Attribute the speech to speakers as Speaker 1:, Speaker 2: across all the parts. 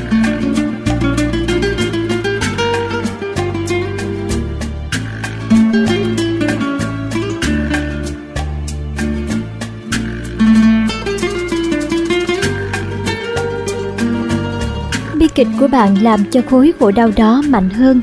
Speaker 1: Bi kịch của bạn làm cho khối khổ đau đó mạnh hơn.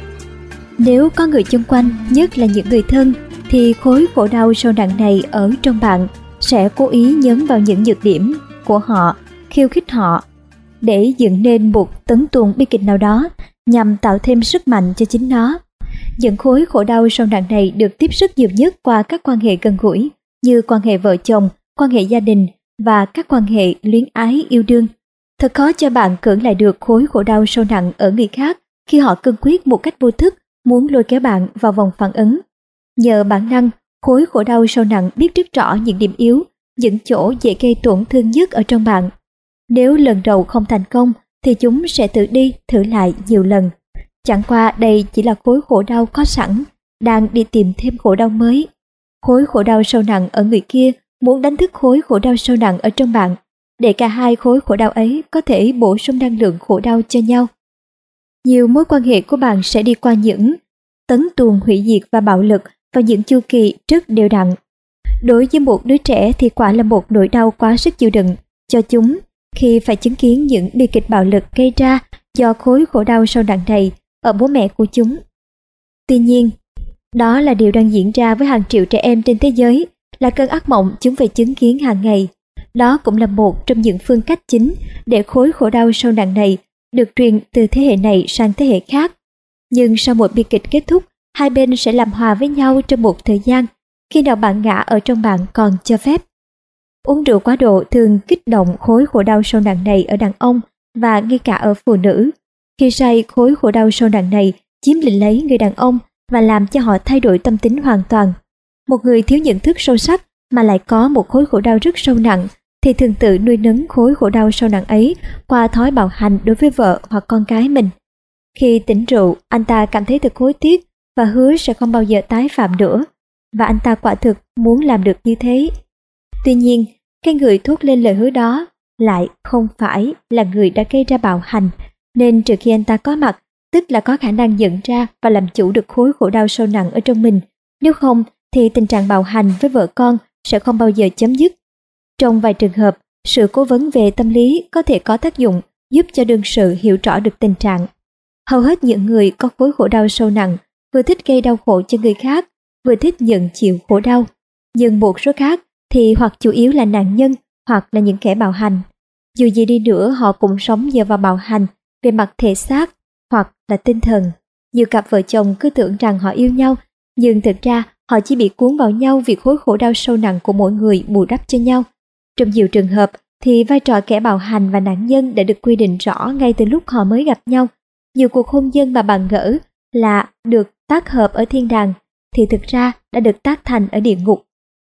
Speaker 1: Nếu có người xung quanh, nhất là những người thân, thì khối khổ đau sâu nặng này ở trong bạn sẽ cố ý nhấn vào những nhược điểm của họ, khiêu khích họ, để dựng nên một tấn tuồng bi kịch nào đó nhằm tạo thêm sức mạnh cho chính nó. Những khối khổ đau sâu nặng này được tiếp sức nhiều nhất qua các quan hệ gần gũi như quan hệ vợ chồng, quan hệ gia đình và các quan hệ luyến ái yêu đương. Thật khó cho bạn cưỡng lại được khối khổ đau sâu nặng ở người khác khi họ cương quyết một cách vô thức muốn lôi kéo bạn vào vòng phản ứng. Nhờ bản năng, khối khổ đau sâu nặng biết rất rõ những điểm yếu, những chỗ dễ gây tổn thương nhất ở trong bạn. Nếu lần đầu không thành công thì chúng sẽ tự đi thử lại nhiều lần. Chẳng qua đây chỉ là khối khổ đau có sẵn, đang đi tìm thêm khổ đau mới. Khối khổ đau sâu nặng ở người kia muốn đánh thức khối khổ đau sâu nặng ở trong bạn, để cả hai khối khổ đau ấy có thể bổ sung năng lượng khổ đau cho nhau. Nhiều mối quan hệ của bạn sẽ đi qua những tấn tuồng hủy diệt và bạo lực vào những chu kỳ rất đều đặn. Đối với một đứa trẻ thì quả là một nỗi đau quá sức chịu đựng cho chúng khi phải chứng kiến những bi kịch bạo lực gây ra do khối khổ đau sâu nặng này ở bố mẹ của chúng. Tuy nhiên, đó là điều đang diễn ra với hàng triệu trẻ em trên thế giới, là cơn ác mộng chúng phải chứng kiến hàng ngày. Đó cũng là một trong những phương cách chính để khối khổ đau sâu nặng này được truyền từ thế hệ này sang thế hệ khác. Nhưng sau một bi kịch kết thúc, hai bên sẽ làm hòa với nhau trong một thời gian, khi nào bản ngã ở trong bạn còn cho phép. Uống rượu quá độ thường kích động khối khổ đau sâu nặng này ở đàn ông và ngay cả ở phụ nữ. Khi say, khối khổ đau sâu nặng này chiếm lĩnh lấy người đàn ông và làm cho họ thay đổi tâm tính hoàn toàn. Một người thiếu nhận thức sâu sắc mà lại có một khối khổ đau rất sâu nặng thì thường tự nuôi nấng khối khổ đau sâu nặng ấy qua thói bạo hành đối với vợ hoặc con cái mình. Khi tỉnh rượu, anh ta cảm thấy thật hối tiếc và hứa sẽ không bao giờ tái phạm nữa, và anh ta quả thực muốn làm được như thế. Tuy nhiên, cái người thốt lên lời hứa đó lại không phải là người đã gây ra bạo hành, nên trừ khi anh ta có mặt, tức là có khả năng nhận ra và làm chủ được khối khổ đau sâu nặng ở trong mình. Nếu không, thì tình trạng bạo hành với vợ con sẽ không bao giờ chấm dứt. Trong vài trường hợp, sự cố vấn về tâm lý có thể có tác dụng giúp cho đương sự hiểu rõ được tình trạng. Hầu hết những người có khối khổ đau sâu nặng vừa thích gây đau khổ cho người khác, vừa thích nhận chịu khổ đau. Nhưng một số khác thì hoặc chủ yếu là nạn nhân hoặc là những kẻ bạo hành. Dù gì đi nữa, họ cũng sống nhờ vào bạo hành về mặt thể xác hoặc là tinh thần. Nhiều cặp vợ chồng cứ tưởng rằng họ yêu nhau, nhưng thực ra họ chỉ bị cuốn vào nhau vì khối khổ đau sâu nặng của mỗi người bù đắp cho nhau. Trong nhiều trường hợp thì vai trò kẻ bạo hành và nạn nhân đã được quy định rõ ngay từ lúc họ mới gặp nhau. Nhiều cuộc hôn nhân mà bạn ngỡ là được tác hợp ở thiên đàng thì thực ra đã được tác thành ở địa ngục.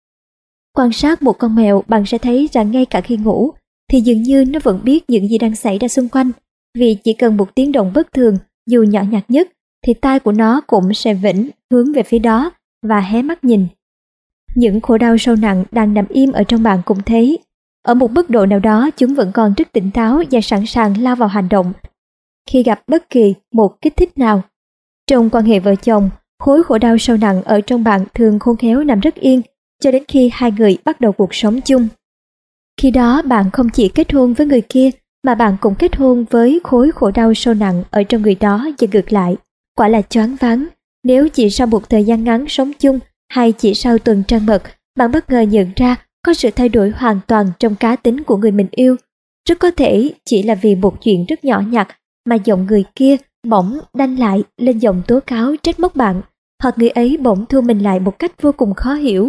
Speaker 1: Quan sát một con mèo, bạn sẽ thấy rằng ngay cả khi ngủ thì dường như nó vẫn biết những gì đang xảy ra xung quanh, vì chỉ cần một tiếng động bất thường dù nhỏ nhặt nhất thì tai của nó cũng sẽ vĩnh hướng về phía đó và hé mắt nhìn. Những khổ đau sâu nặng đang nằm im ở trong bạn cũng thế. Ở một mức độ nào đó, chúng vẫn còn rất tỉnh táo và sẵn sàng lao vào hành động khi gặp bất kỳ một kích thích nào. Trong quan hệ vợ chồng, khối khổ đau sâu nặng ở trong bạn thường khôn khéo nằm rất yên cho đến khi hai người bắt đầu cuộc sống chung. Khi đó bạn không chỉ kết hôn với người kia mà bạn cũng kết hôn với khối khổ đau sâu nặng ở trong người đó và ngược lại. Quả là choáng váng nếu chỉ sau một thời gian ngắn sống chung hay chỉ sau tuần trăng mật, bạn bất ngờ nhận ra có sự thay đổi hoàn toàn trong cá tính của người mình yêu. Rất có thể chỉ là vì một chuyện rất nhỏ nhặt mà giọng người kia bỗng đanh lại lên giọng tố cáo trách móc bạn, hoặc người ấy bỗng thu mình lại một cách vô cùng khó hiểu.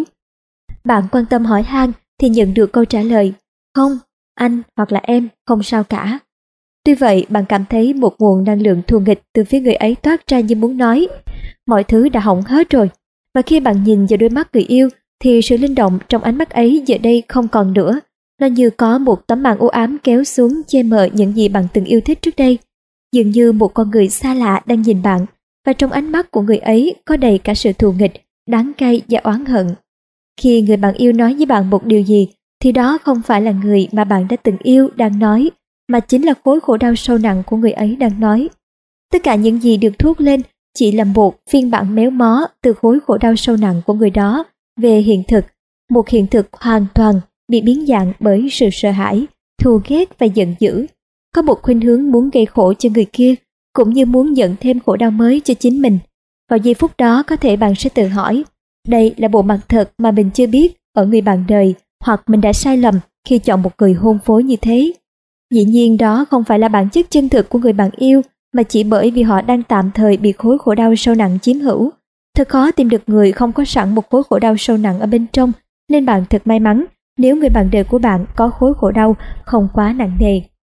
Speaker 1: Bạn quan tâm hỏi han thì nhận được câu trả lời không, anh hoặc là em không sao cả. Tuy vậy, bạn cảm thấy một nguồn năng lượng thù nghịch từ phía người ấy toát ra như muốn nói mọi thứ đã hỏng hết rồi. Và khi bạn nhìn vào đôi mắt người yêu thì sự linh động trong ánh mắt ấy giờ đây không còn nữa. Nó như có một tấm màn u ám kéo xuống che mờ những gì bạn từng yêu thích trước đây. Dường như một con người xa lạ đang nhìn bạn, và trong ánh mắt của người ấy có đầy cả sự thù nghịch, đắng cay và oán hận. Khi người bạn yêu nói với bạn một điều gì thì đó không phải là người mà bạn đã từng yêu đang nói, mà chính là khối khổ đau sâu nặng của người ấy đang nói. Tất cả những gì được thốt lên chỉ là một phiên bản méo mó từ khối khổ đau sâu nặng của người đó về hiện thực, một hiện thực hoàn toàn bị biến dạng bởi sự sợ hãi, thù ghét và giận dữ. Có một khuynh hướng muốn gây khổ cho người kia, cũng như muốn dẫn thêm khổ đau mới cho chính mình. Vào giây phút đó có thể bạn sẽ tự hỏi, đây là bộ mặt thật mà mình chưa biết ở người bạn đời, hoặc mình đã sai lầm khi chọn một người hôn phối như thế. Dĩ nhiên đó không phải là bản chất chân thực của người bạn yêu, mà chỉ bởi vì họ đang tạm thời bị khối khổ đau sâu nặng chiếm hữu. Thật khó tìm được người không có sẵn một khối khổ đau sâu nặng ở bên trong, nên bạn thật may mắn nếu người bạn đời của bạn có khối khổ đau không quá nặng nề.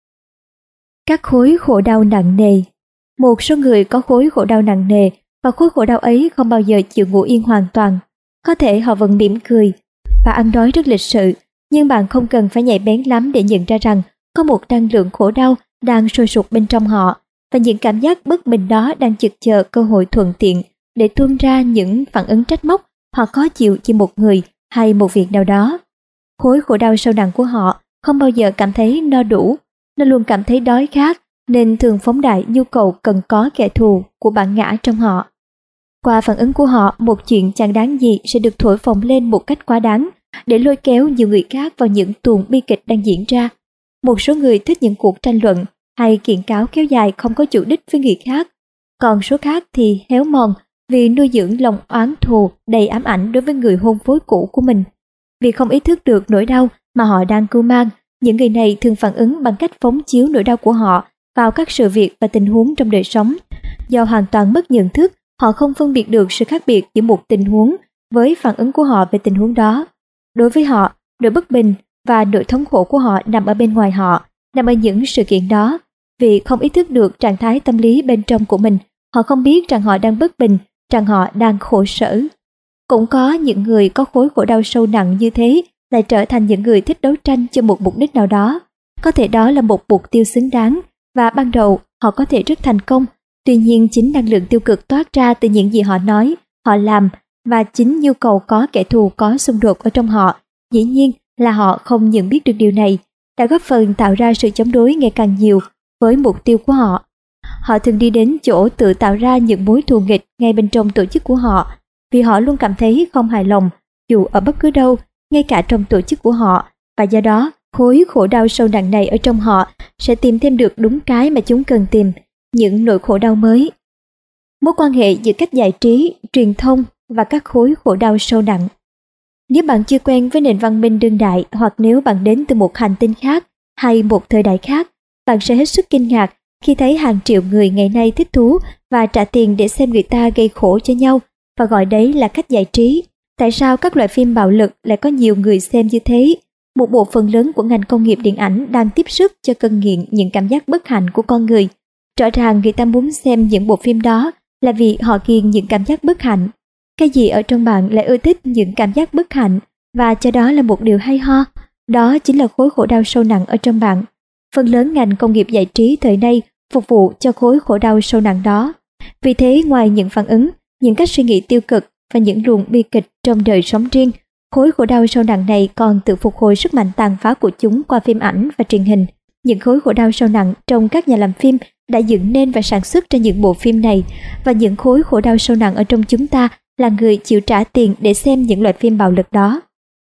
Speaker 1: Các khối khổ đau nặng nề. Một số người có khối khổ đau nặng nề và khối khổ đau ấy không bao giờ chịu ngủ yên hoàn toàn. Có thể họ vẫn mỉm cười và ăn nói rất lịch sự, nhưng bạn không cần phải nhạy bén lắm để nhận ra rằng có một năng lượng khổ đau đang sôi sục bên trong họ, và những cảm giác bất bình đó đang chực chờ cơ hội thuận tiện để tuôn ra những phản ứng trách móc hoặc khó chịu chỉ một người hay một việc nào đó. Khối khổ đau sâu nặng của họ không bao giờ cảm thấy no đủ, nó luôn cảm thấy đói khát, nên thường phóng đại nhu cầu cần có kẻ thù của bản ngã trong họ. Qua phản ứng của họ, một chuyện chẳng đáng gì sẽ được thổi phồng lên một cách quá đáng, để lôi kéo nhiều người khác vào những tuồng bi kịch đang diễn ra. Một số người thích những cuộc tranh luận hay kiện cáo kéo dài không có chủ đích với người khác, còn số khác thì héo mòn vì nuôi dưỡng lòng oán thù đầy ám ảnh đối với người hôn phối cũ của mình. Vì không ý thức được nỗi đau mà họ đang cưu mang, những người này thường phản ứng bằng cách phóng chiếu nỗi đau của họ vào các sự việc và tình huống trong đời sống. Do hoàn toàn mất nhận thức, họ không phân biệt được sự khác biệt giữa một tình huống với phản ứng của họ về tình huống đó. Đối với họ, nỗi bất bình và nỗi thống khổ của họ nằm ở bên ngoài họ, nằm ở những sự kiện đó. Vì không ý thức được trạng thái tâm lý bên trong của mình, họ không biết rằng họ đang bất bình, rằng họ đang khổ sở. Cũng có những người có khối khổ đau sâu nặng như thế lại trở thành những người thích đấu tranh cho một mục đích nào đó. Có thể đó là một mục tiêu xứng đáng, và ban đầu họ có thể rất thành công. Tuy nhiên chính năng lượng tiêu cực toát ra từ những gì họ nói, họ làm, và chính nhu cầu có kẻ thù có xung đột ở trong họ, dĩ nhiên là họ không nhận biết được điều này, đã góp phần tạo ra sự chống đối ngày càng nhiều với mục tiêu của họ. Họ thường đi đến chỗ tự tạo ra những mối thù nghịch ngay bên trong tổ chức của họ, vì họ luôn cảm thấy không hài lòng dù ở bất cứ đâu, ngay cả trong tổ chức của họ, và do đó khối khổ đau sâu nặng này ở trong họ sẽ tìm thêm được đúng cái mà chúng cần tìm, những nỗi khổ đau mới. Mối quan hệ giữa cách giải trí, truyền thông và các khối khổ đau sâu nặng. Nếu bạn chưa quen với nền văn minh đương đại, hoặc nếu bạn đến từ một hành tinh khác hay một thời đại khác, bạn sẽ hết sức kinh ngạc khi thấy hàng triệu người ngày nay thích thú và trả tiền để xem người ta gây khổ cho nhau, và gọi đấy là cách giải trí. Tại sao các loại phim bạo lực lại có nhiều người xem như thế? Một bộ phận lớn của ngành công nghiệp điện ảnh đang tiếp sức cho cơn nghiện những cảm giác bất hạnh của con người. Rõ ràng người ta muốn xem những bộ phim đó là vì họ ghiền những cảm giác bất hạnh. Cái gì ở trong bạn lại ưa thích những cảm giác bất hạnh, và cho đó là một điều hay ho. Đó chính là khối khổ đau sâu nặng ở trong bạn. Phần lớn ngành công nghiệp giải trí thời nay phục vụ cho khối khổ đau sâu nặng đó. Vì thế, ngoài những phản ứng, những cách suy nghĩ tiêu cực và những luồng bi kịch trong đời sống riêng, khối khổ đau sâu nặng này còn tự phục hồi sức mạnh tàn phá của chúng qua phim ảnh và truyền hình. Những khối khổ đau sâu nặng trong các nhà làm phim đã dựng nên và sản xuất ra những bộ phim này, và những khối khổ đau sâu nặng ở trong chúng ta là người chịu trả tiền để xem những loại phim bạo lực đó.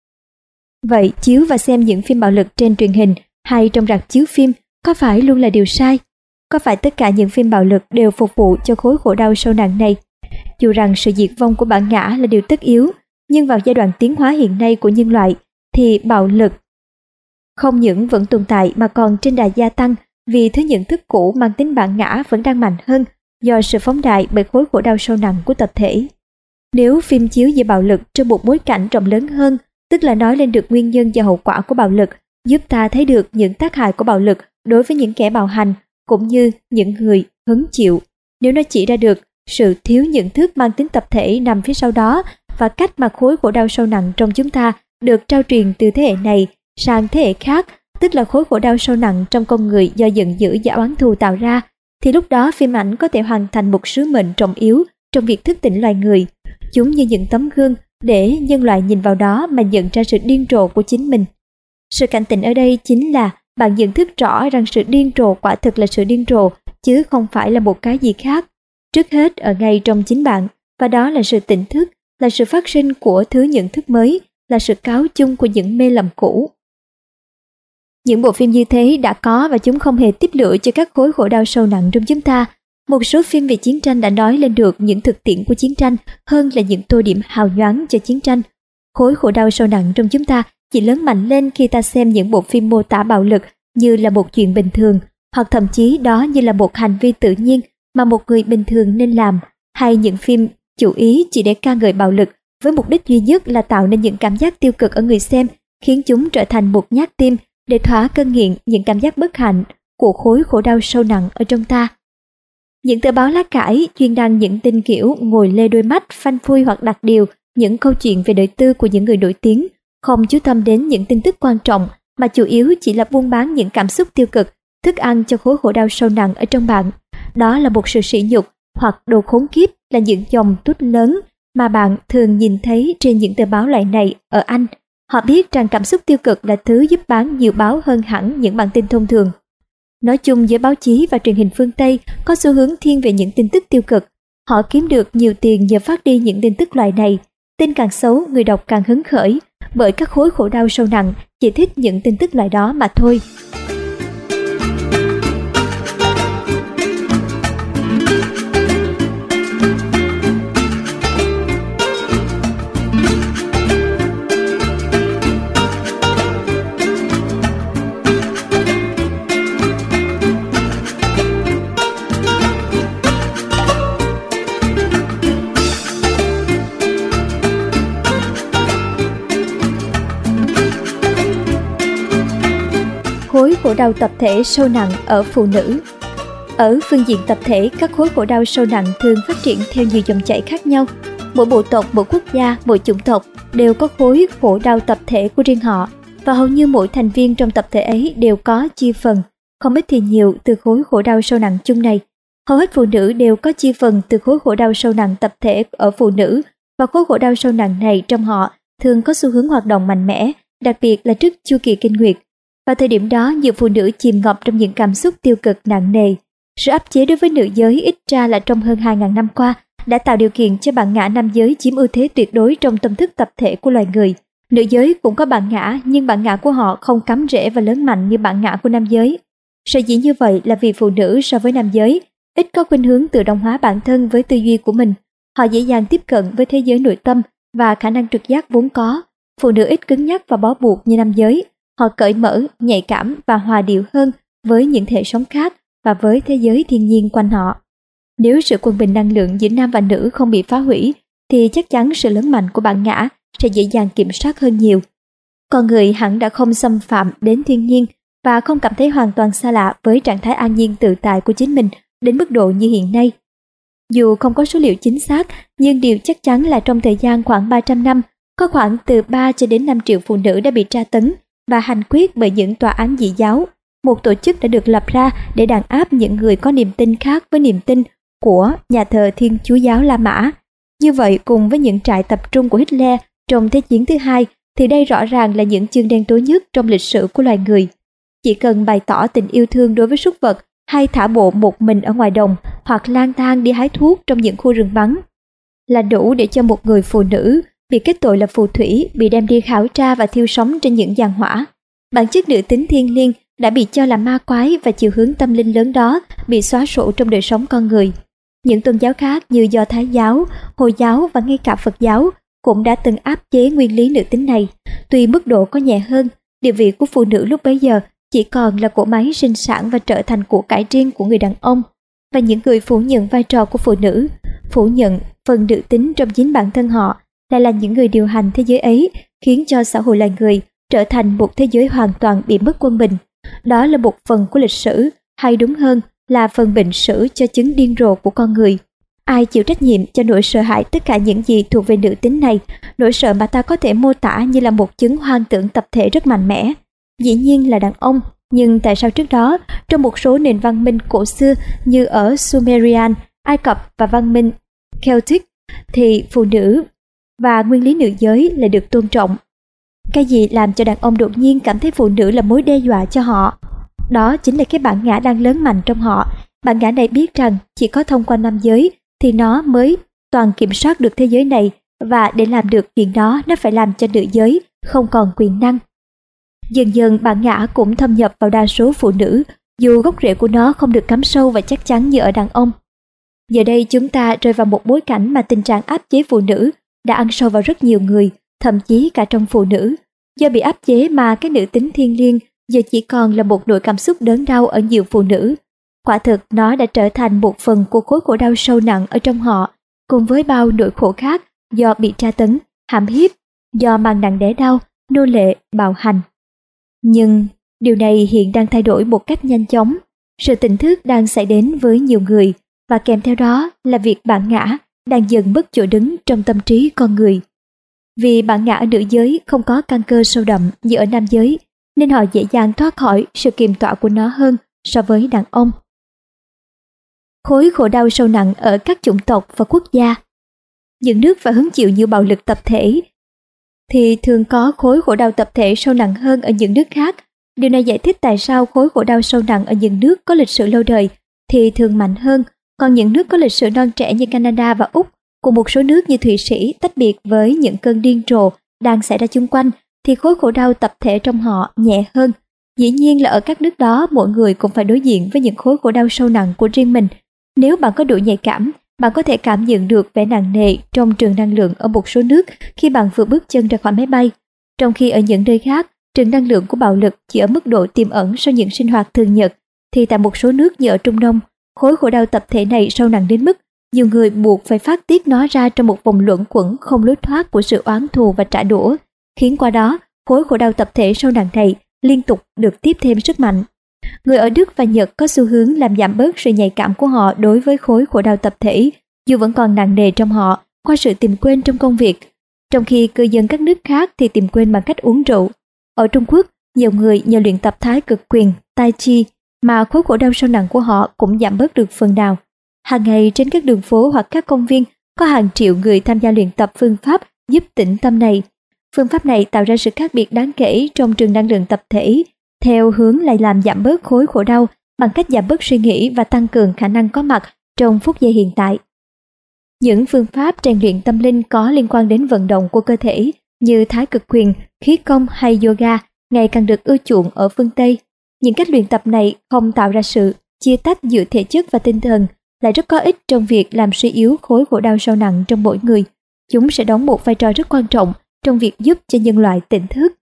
Speaker 1: Vậy chiếu và xem những phim bạo lực trên truyền hình hay trong rạp chiếu phim có phải luôn là điều sai? Có phải tất cả những phim bạo lực đều phục vụ cho khối khổ đau sâu nặng này? Dù rằng sự diệt vong của bản ngã là điều tất yếu, nhưng vào giai đoạn tiến hóa hiện nay của nhân loại thì bạo lực không những vẫn tồn tại mà còn trên đà gia tăng, vì thứ nhận thức cũ mang tính bản ngã vẫn đang mạnh hơn do sự phóng đại bởi khối khổ đau sâu nặng của tập thể. Nếu phim chiếu về bạo lực trong một bối cảnh rộng lớn hơn, tức là nói lên được nguyên nhân và hậu quả của bạo lực, giúp ta thấy được những tác hại của bạo lực đối với những kẻ bạo hành cũng như những người hứng chịu. Nếu nó chỉ ra được sự thiếu nhận thức mang tính tập thể nằm phía sau đó, và cách mà khối khổ đau sâu nặng trong chúng ta được trao truyền từ thế hệ này sang thế hệ khác, tức là khối khổ đau sâu nặng trong con người do giận dữ và oán thù tạo ra, thì lúc đó phim ảnh có thể hoàn thành một sứ mệnh trọng yếu trong việc thức tỉnh loài người. Chúng như những tấm gương để nhân loại nhìn vào đó mà nhận ra sự điên rồ của chính mình. Sự cảnh tỉnh ở đây chính là bạn nhận thức rõ rằng sự điên rồ quả thực là sự điên rồ, chứ không phải là một cái gì khác. Trước hết ở ngay trong chính bạn, và đó là sự tỉnh thức, là sự phát sinh của thứ nhận thức mới, là sự cáo chung của những mê lầm cũ. Những bộ phim như thế đã có và chúng không hề tiếp lửa cho các khối khổ đau sâu nặng trong chúng ta. Một số phim về chiến tranh đã nói lên được những thực tiễn của chiến tranh hơn là những tô điểm hào nhoáng cho chiến tranh. Khối khổ đau sâu nặng trong chúng ta chỉ lớn mạnh lên khi ta xem những bộ phim mô tả bạo lực như là một chuyện bình thường, hoặc thậm chí đó như là một hành vi tự nhiên mà một người bình thường nên làm, hay những phim chủ ý chỉ để ca ngợi bạo lực với mục đích duy nhất là tạo nên những cảm giác tiêu cực ở người xem, khiến chúng trở thành một nhát tim để thỏa cơn nghiện những cảm giác bất hạnh của khối khổ đau sâu nặng ở trong ta. Những tờ báo lá cải chuyên đăng những tin kiểu ngồi lê đôi mắt, phanh phui hoặc đặt điều những câu chuyện về đời tư của những người nổi tiếng, không chú tâm đến những tin tức quan trọng mà chủ yếu chỉ là buôn bán những cảm xúc tiêu cực, thức ăn cho khối khổ đau sâu nặng ở trong bạn. Đó là một sự sỉ nhục hoặc đồ khốn kiếp, là những dòng tút lớn mà bạn thường nhìn thấy trên những tờ báo loại này ở Anh. Họ biết rằng cảm xúc tiêu cực là thứ giúp bán nhiều báo hơn hẳn những bản tin thông thường. Nói chung, giới báo chí và truyền hình phương Tây có xu hướng thiên về những tin tức tiêu cực. Họ kiếm được nhiều tiền nhờ phát đi những tin tức loại này. Tin càng xấu, người đọc càng hứng khởi, bởi các khối khổ đau sâu nặng chỉ thích những tin tức loại đó mà thôi. Khối khổ đau tập thể sâu nặng ở phụ nữ. Ở phương diện tập thể, các khối khổ đau sâu nặng thường phát triển theo nhiều dòng chảy khác nhau. Mỗi bộ tộc, mỗi quốc gia, mỗi chủng tộc đều có khối khổ đau tập thể của riêng họ, và hầu như mỗi thành viên trong tập thể ấy đều có chia phần, không ít thì nhiều, từ khối khổ đau sâu nặng chung này. Hầu hết phụ nữ đều có chia phần từ khối khổ đau sâu nặng tập thể ở phụ nữ, và khối khổ đau sâu nặng này trong họ thường có xu hướng hoạt động mạnh mẽ, đặc biệt là trước chu kỳ kinh nguyệt. Vào thời điểm đó, nhiều phụ nữ chìm ngập trong những cảm xúc tiêu cực nặng nề. Sự áp chế đối với nữ giới ít ra là trong hơn 2.000 năm qua đã tạo điều kiện cho bản ngã nam giới chiếm ưu thế tuyệt đối trong tâm thức tập thể của loài người. Nữ giới cũng có bản ngã, nhưng bản ngã của họ không cắm rễ và lớn mạnh như bản ngã của nam giới. Sở dĩ như vậy là vì phụ nữ so với nam giới ít có khuynh hướng tự động hóa bản thân với tư duy của mình. Họ dễ dàng tiếp cận với thế giới nội tâm và khả năng trực giác vốn có. Phụ nữ ít cứng nhắc và bó buộc như nam giới. Họ cởi mở, nhạy cảm và hòa điệu hơn với những thể sống khác và với thế giới thiên nhiên quanh họ. Nếu sự quân bình năng lượng giữa nam và nữ không bị phá hủy, thì chắc chắn sự lớn mạnh của bản ngã sẽ dễ dàng kiểm soát hơn nhiều. Con người hẳn đã không xâm phạm đến thiên nhiên và không cảm thấy hoàn toàn xa lạ với trạng thái an nhiên tự tại của chính mình đến mức độ như hiện nay. Dù không có số liệu chính xác, nhưng điều chắc chắn là trong thời gian khoảng 300 năm, có khoảng từ 3 cho đến 5 triệu phụ nữ đã bị tra tấn và hành quyết bởi những tòa án dị giáo. Một tổ chức đã được lập ra để đàn áp những người có niềm tin khác với niềm tin của nhà thờ Thiên Chúa giáo La Mã. Như vậy, cùng với những trại tập trung của Hitler trong Thế chiến thứ hai, thì đây rõ ràng là những chương đen tối nhất trong lịch sử của loài người. Chỉ cần bày tỏ tình yêu thương đối với súc vật, hay thả bộ một mình ở ngoài đồng, hoặc lang thang đi hái thuốc trong những khu rừng vắng, là đủ để cho một người phụ nữ bị kết tội là phù thủy bị đem đi khảo tra và thiêu sống trên những giàn hỏa. Bản chất nữ tính thiêng liêng đã bị cho là ma quái, và chiều hướng tâm linh lớn đó bị xóa sổ trong đời sống con người. Những tôn giáo khác như Do Thái giáo, Hồi giáo và ngay cả Phật giáo cũng đã từng áp chế nguyên lý nữ tính này. Tuy mức độ có nhẹ hơn, địa vị của phụ nữ lúc bấy giờ chỉ còn là cỗ máy sinh sản và trở thành của cải riêng của người đàn ông. Và những người phủ nhận vai trò của phụ nữ, phủ nhận phần nữ tính trong chính bản thân họ, lại là những người điều hành thế giới ấy, khiến cho xã hội loài người trở thành một thế giới hoàn toàn bị mất quân bình. Đó là một phần của lịch sử, hay đúng hơn là phần bệnh sử cho chứng điên rồ của con người. Ai chịu trách nhiệm cho nỗi sợ hãi tất cả những gì thuộc về nữ tính này, nỗi sợ mà ta có thể mô tả như là một chứng hoang tưởng tập thể rất mạnh mẽ? Dĩ nhiên là đàn ông, nhưng tại sao trước đó, trong một số nền văn minh cổ xưa như ở Sumerian, Ai Cập và văn minh Celtic, thì phụ nữ và nguyên lý nữ giới lại được tôn trọng? Cái gì làm cho đàn ông đột nhiên cảm thấy phụ nữ là mối đe dọa cho họ? Đó chính là cái bản ngã đang lớn mạnh trong họ. Bản ngã này biết rằng chỉ có thông qua nam giới thì nó mới toàn kiểm soát được thế giới này, và để làm được chuyện đó nó phải làm cho nữ giới không còn quyền năng. Dần dần bản ngã cũng thâm nhập vào đa số phụ nữ, dù gốc rễ của nó không được cắm sâu và chắc chắn như ở đàn ông. Giờ đây chúng ta rơi vào một bối cảnh mà tình trạng áp chế phụ nữ đã ăn sâu vào rất nhiều người, thậm chí cả trong phụ nữ. Do bị áp chế mà cái nữ tính thiêng liêng giờ chỉ còn là một nỗi cảm xúc đớn đau ở nhiều phụ nữ. Quả thực nó đã trở thành một phần của khối khổ đau sâu nặng ở trong họ, cùng với bao nỗi khổ khác do bị tra tấn, hãm hiếp, do mang nặng đẻ đau, nô lệ, bạo hành. Nhưng điều này hiện đang thay đổi một cách nhanh chóng. Sự tỉnh thức đang xảy đến với nhiều người, và kèm theo đó là việc bản ngã đang dần mất chỗ đứng trong tâm trí con người. Vì bản ngã ở nữ giới không có căn cơ sâu đậm như ở nam giới, nên họ dễ dàng thoát khỏi sự kiềm tọa của nó hơn so với đàn ông. Khối khổ đau sâu nặng ở các chủng tộc và quốc gia. Những nước phải hứng chịu nhiều bạo lực tập thể thì thường có khối khổ đau tập thể sâu nặng hơn ở những nước khác. Điều này giải thích tại sao khối khổ đau sâu nặng ở những nước có lịch sử lâu đời thì thường mạnh hơn, còn những nước có lịch sử non trẻ như Canada và Úc, cùng một số nước như Thụy Sĩ tách biệt với những cơn điên rồ đang xảy ra chung quanh, thì khối khổ đau tập thể trong họ nhẹ hơn. Dĩ nhiên là ở các nước đó mỗi người cũng phải đối diện với những khối khổ đau sâu nặng của riêng mình. Nếu bạn có đủ nhạy cảm, bạn có thể cảm nhận được vẻ nặng nề trong trường năng lượng ở một số nước khi bạn vừa bước chân ra khỏi máy bay. Trong khi ở những nơi khác, trường năng lượng của bạo lực chỉ ở mức độ tiềm ẩn sau những sinh hoạt thường nhật, thì tại một số nước như ở Trung Đông, khối khổ đau tập thể này sâu nặng đến mức nhiều người buộc phải phát tiết nó ra trong một vòng luẩn quẩn không lối thoát của sự oán thù và trả đũa, khiến qua đó khối khổ đau tập thể sâu nặng này liên tục được tiếp thêm sức mạnh. Người ở Đức và Nhật có xu hướng làm giảm bớt sự nhạy cảm của họ đối với khối khổ đau tập thể, dù vẫn còn nặng nề trong họ qua sự tìm quên trong công việc, trong khi cư dân các nước khác thì tìm quên bằng cách uống rượu. Ở Trung Quốc, nhiều người nhờ luyện tập thái cực quyền, tai chi mà khối khổ đau sâu nặng của họ cũng giảm bớt được phần nào. Hàng ngày trên các đường phố hoặc các công viên có hàng triệu người tham gia luyện tập phương pháp giúp tĩnh tâm này. Phương pháp này tạo ra sự khác biệt đáng kể trong trường năng lượng tập thể, theo hướng lại làm giảm bớt khối khổ đau bằng cách giảm bớt suy nghĩ và tăng cường khả năng có mặt trong phút giây hiện tại. Những phương pháp rèn luyện tâm linh có liên quan đến vận động của cơ thể như thái cực quyền, khí công hay yoga ngày càng được ưa chuộng ở phương Tây. Những cách luyện tập này không tạo ra sự chia tách giữa thể chất và tinh thần, lại rất có ích trong việc làm suy yếu khối khổ đau sâu nặng trong mỗi người. Chúng sẽ đóng một vai trò rất quan trọng trong việc giúp cho nhân loại tỉnh thức.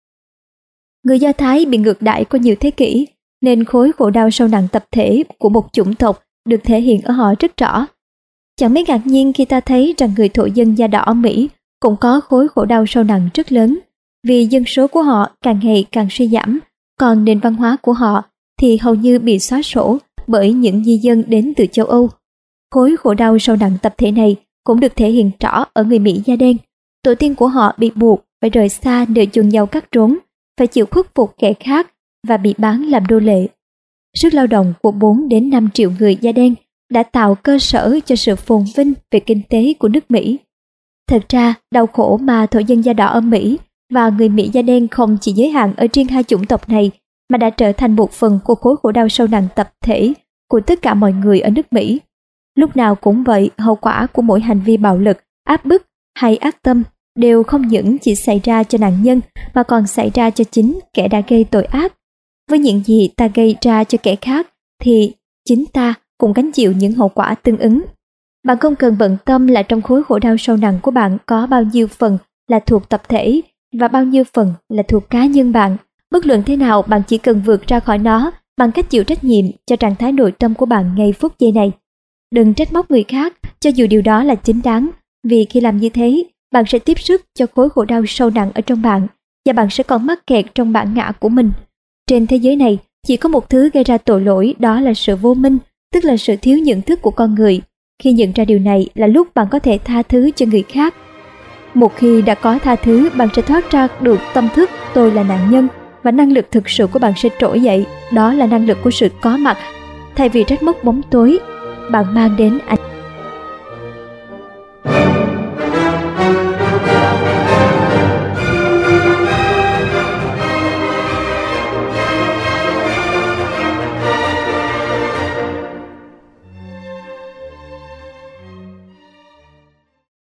Speaker 1: Người Do Thái bị ngược đãi qua nhiều thế kỷ, nên khối khổ đau sâu nặng tập thể của một chủng tộc được thể hiện ở họ rất rõ. Chẳng mấy ngạc nhiên khi ta thấy rằng người thổ dân da đỏ ở Mỹ cũng có khối khổ đau sâu nặng rất lớn, vì dân số của họ càng ngày càng suy giảm, còn nền văn hóa của họ thì hầu như bị xóa sổ bởi những di dân đến từ châu Âu. Khối khổ đau sâu nặng tập thể này cũng được thể hiện rõ ở người Mỹ da đen. Tổ tiên của họ bị buộc phải rời xa nơi chôn nhau cắt trốn, phải chịu khuất phục kẻ khác và bị bán làm nô lệ. Sức lao động của 4 đến 5 triệu người da đen đã tạo cơ sở cho sự phồn vinh về kinh tế của nước Mỹ. Thật ra, đau khổ mà thổ dân da đỏ ở Mỹ và người Mỹ da đen không chỉ giới hạn ở riêng hai chủng tộc này, mà đã trở thành một phần của khối khổ đau sâu nặng tập thể của tất cả mọi người ở nước Mỹ. Lúc nào cũng vậy, hậu quả của mỗi hành vi bạo lực, áp bức hay ác tâm đều không những chỉ xảy ra cho nạn nhân mà còn xảy ra cho chính kẻ đã gây tội ác. Với những gì ta gây ra cho kẻ khác thì chính ta cũng gánh chịu những hậu quả tương ứng. Bạn không cần bận tâm là trong khối khổ đau sâu nặng của bạn có bao nhiêu phần là thuộc tập thể và bao nhiêu phần là thuộc cá nhân bạn. Bất luận thế nào, bạn chỉ cần vượt ra khỏi nó bằng cách chịu trách nhiệm cho trạng thái nội tâm của bạn ngay phút giây này. Đừng trách móc người khác cho dù điều đó là chính đáng, vì khi làm như thế, bạn sẽ tiếp sức cho khối khổ đau sâu nặng ở trong bạn và bạn sẽ còn mắc kẹt trong bản ngã của mình. Trên thế giới này, chỉ có một thứ gây ra tội lỗi, đó là sự vô minh, tức là sự thiếu nhận thức của con người. Khi nhận ra điều này là lúc bạn có thể tha thứ cho người khác. Một khi đã có tha thứ, bạn sẽ thoát ra được tâm thức tôi là nạn nhân, và năng lực thực sự của bạn sẽ trỗi dậy, đó là năng lực của sự có mặt. Thay vì trách móc bóng tối, bạn mang đến ánh